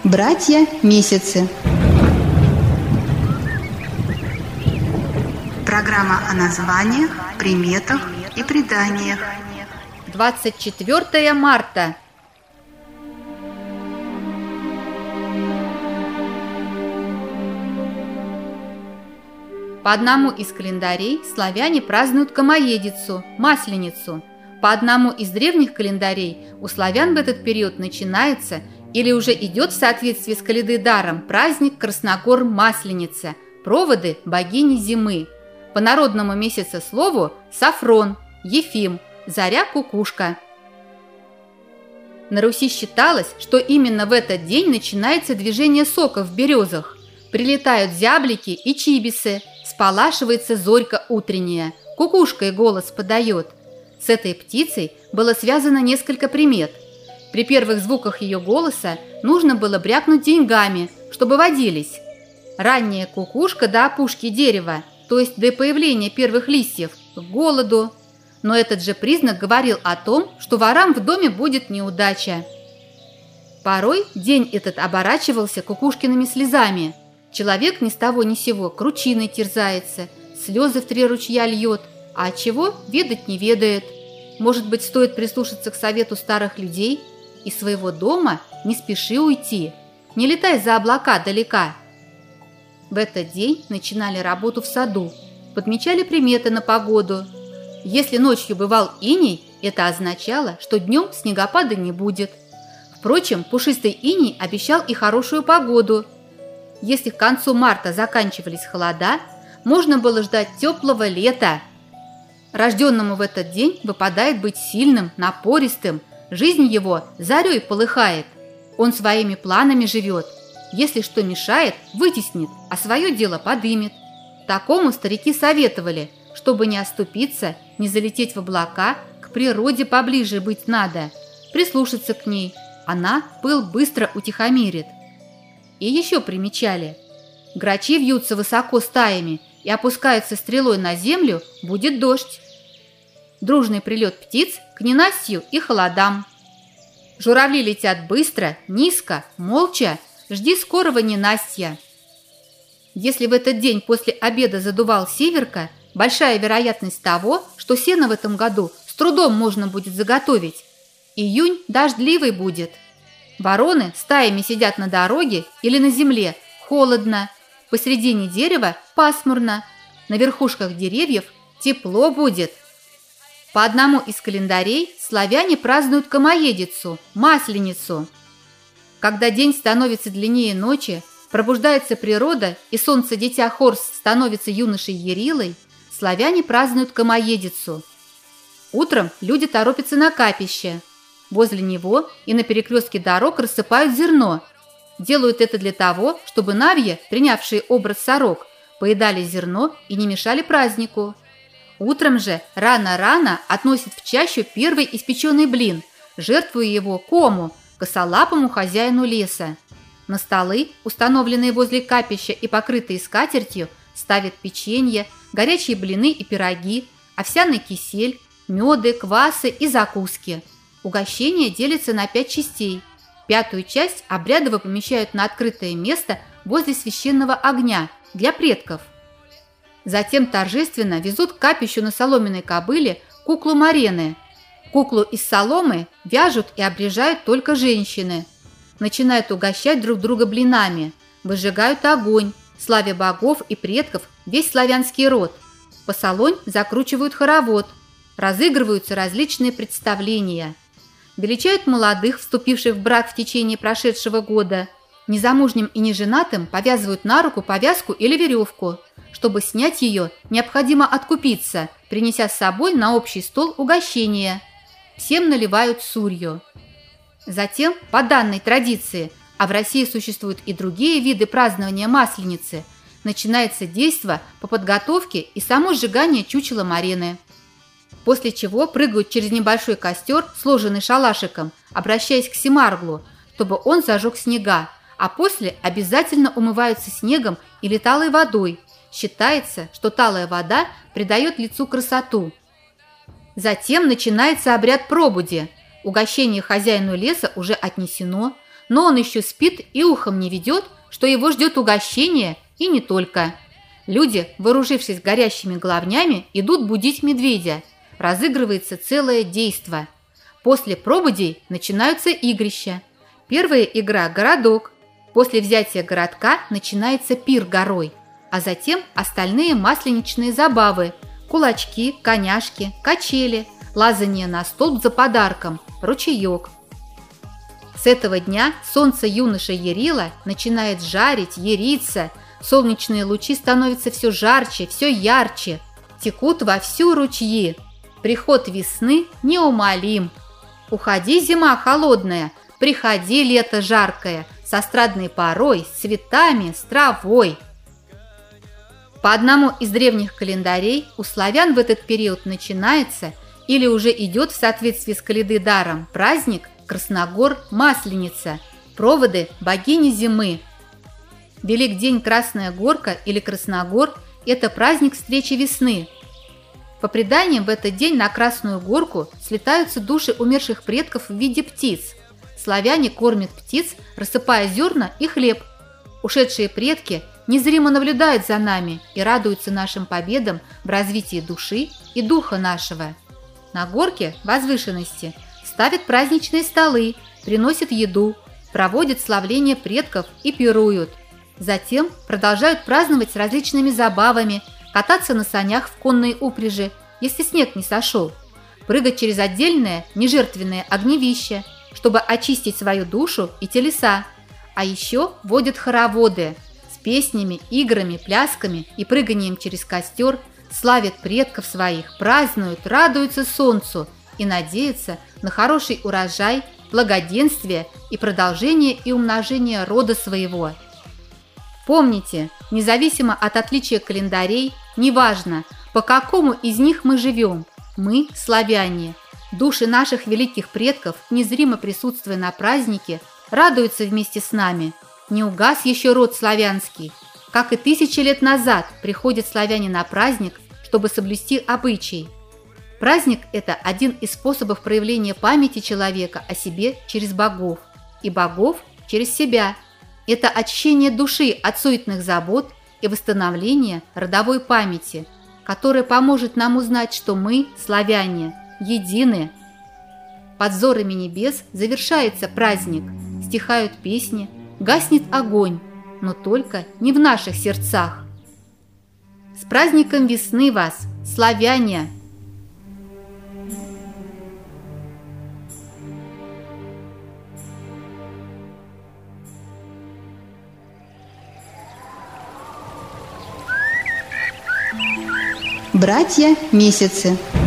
Братья Месяцы. Программа о названиях, приметах и преданиях. 24 марта. По одному из календарей славяне празднуют Комоедицу, Масленицу. По одному из древних календарей у славян в этот период начинается или уже идет в соответствии с каледыдаром праздник Красногор-Масленица, проводы богини зимы. По народному месяцеслову Сафрон, Ефим, Заря-Кукушка. На Руси считалось, что именно в этот день начинается движение сока в березах. Прилетают зяблики и чибисы, сполашивается зорька утренняя, кукушкой голос подает. С этой птицей было связано несколько примет. При первых звуках ее голоса нужно было брякнуть деньгами, чтобы водились. Ранняя кукушка до опушки дерева, то есть до появления первых листьев, к голоду. Но этот же признак говорил о том, что ворам в доме будет неудача. Порой день этот оборачивался кукушкиными слезами. Человек ни с того ни сего кручиной терзается, слезы в 3 ручья льет, а чего ведать не ведает. Может быть, стоит прислушаться к совету старых людей? Из своего дома не спеши уйти, не летай за облака далека. В этот день начинали работу в саду, подмечали приметы на погоду. Если ночью бывал иней, это означало, что днем снегопада не будет. Впрочем, пушистый иней обещал и хорошую погоду. Если к концу марта заканчивались холода, можно было ждать теплого лета. Рожденному в этот день выпадает быть сильным, напористым, жизнь его зарей полыхает. Он своими планами живет. Если что мешает, вытеснит, а свое дело подымет. Такому старики советовали, чтобы не оступиться, не залететь в облака, к природе поближе быть надо, прислушаться к ней. Она пыл быстро утихомирит. И еще примечали. Грачи вьются высоко стаями и опускаются стрелой на землю, будет дождь. Дружный прилет птиц к ненастью и холодам. Журавли летят быстро, низко, молча, жди скорого ненастья. Если в этот день после обеда задувал северка, большая вероятность того, что сено в этом году с трудом можно будет заготовить. Июнь дождливый будет. Вороны стаями сидят на дороге или на земле, холодно. Посредине дерева пасмурно. На верхушках деревьев тепло будет. По одному из календарей славяне празднуют Комоедицу, Масленицу. Когда день становится длиннее ночи, пробуждается природа и солнце-дитя Хорс становится юношей Ярилой, славяне празднуют Комоедицу. Утром люди торопятся на капище. Возле него и на перекрестке дорог рассыпают зерно. Делают это для того, чтобы навьи, принявшие образ сорок, поедали зерно и не мешали празднику. Утром же рано-рано относят в чащу первый испеченный блин, жертвуя его кому, косолапому хозяину леса. На столы, установленные возле капища и покрытые скатертью, ставят печенье, горячие блины и пироги, овсяный кисель, меды, квасы и закуски. Угощение делится на 5 частей. 5-ю часть обрядово помещают на открытое место возле священного огня для предков. Затем торжественно везут к капищу на соломенной кобыле куклу Марены. Куклу из соломы вяжут и обрежают только женщины. Начинают угощать друг друга блинами, выжигают огонь, славя богов и предков весь славянский род. Посолонь закручивают хоровод, разыгрываются различные представления. Величают молодых, вступивших в брак в течение прошедшего года. Незамужним и неженатым повязывают на руку повязку или веревку. Чтобы снять ее, необходимо откупиться, принеся с собой на общий стол угощение. Всем наливают сурью. Затем, по данной традиции, а в России существуют и другие виды празднования Масленицы, начинается действо по подготовке и само сжигание чучела Марены. После чего прыгают через небольшой костер, сложенный шалашиком, обращаясь к Семарглу, чтобы он зажег снега, а после обязательно умываются снегом или талой водой. Считается, что талая вода придает лицу красоту. Затем начинается обряд пробуди. Угощение хозяину леса уже отнесено, но он еще спит и ухом не ведет, что его ждет угощение, и не только. Люди, вооружившись горящими головнями, идут будить медведя. Разыгрывается целое действо. После пробудей начинаются игрища. Первая игра – городок. После взятия городка начинается пир горой, а затем остальные масленичные забавы – кулачки, коняшки, качели, лазание на столб за подарком, ручеек. С этого дня солнце юноша Ярила начинает жарить, яриться, солнечные лучи становятся все жарче, все ярче, текут вовсю ручьи. Приход весны неумолим. Уходи, зима холодная, приходи, лето жаркое, с эстрадной порой, с цветами, с травой. По одному из древних календарей у славян в этот период начинается или уже идет в соответствии с календарем праздник Красногор-Масленица, проводы богини зимы. Великдень Красная Горка или Красногор – это праздник встречи весны. По преданиям, в этот день на Красную Горку слетаются души умерших предков в виде птиц. Славяне кормят птиц, рассыпая зерна и хлеб. Ушедшие предки незримо наблюдают за нами и радуются нашим победам в развитии души и духа нашего. На горке возвышенности ставят праздничные столы, приносят еду, проводят славление предков и пируют. Затем продолжают праздновать с различными забавами, кататься на санях в конной упряжи, если снег не сошел, прыгать через отдельное нежертвенное огневище, чтобы очистить свою душу и телеса. А еще водят хороводы с песнями, играми, плясками и прыганием через костер, славят предков своих, празднуют, радуются солнцу и надеются на хороший урожай, благоденствие и продолжение и умножение рода своего. Помните, независимо от отличия календарей, неважно, по какому из них мы живем, мы – славяне. Души наших великих предков, незримо присутствуя на празднике, радуются вместе с нами. Не угас еще род славянский. Как и 1000 лет назад приходят славяне на праздник, чтобы соблюсти обычай. Праздник – это один из способов проявления памяти человека о себе через богов, и богов через себя. Это очищение души от суетных забот и восстановление родовой памяти, которое поможет нам узнать, что мы, славяне, едины. Под взорами небес завершается праздник, стихают песни, гаснет огонь, но только не в наших сердцах. С праздником весны вас, славяне! Братья месяцы.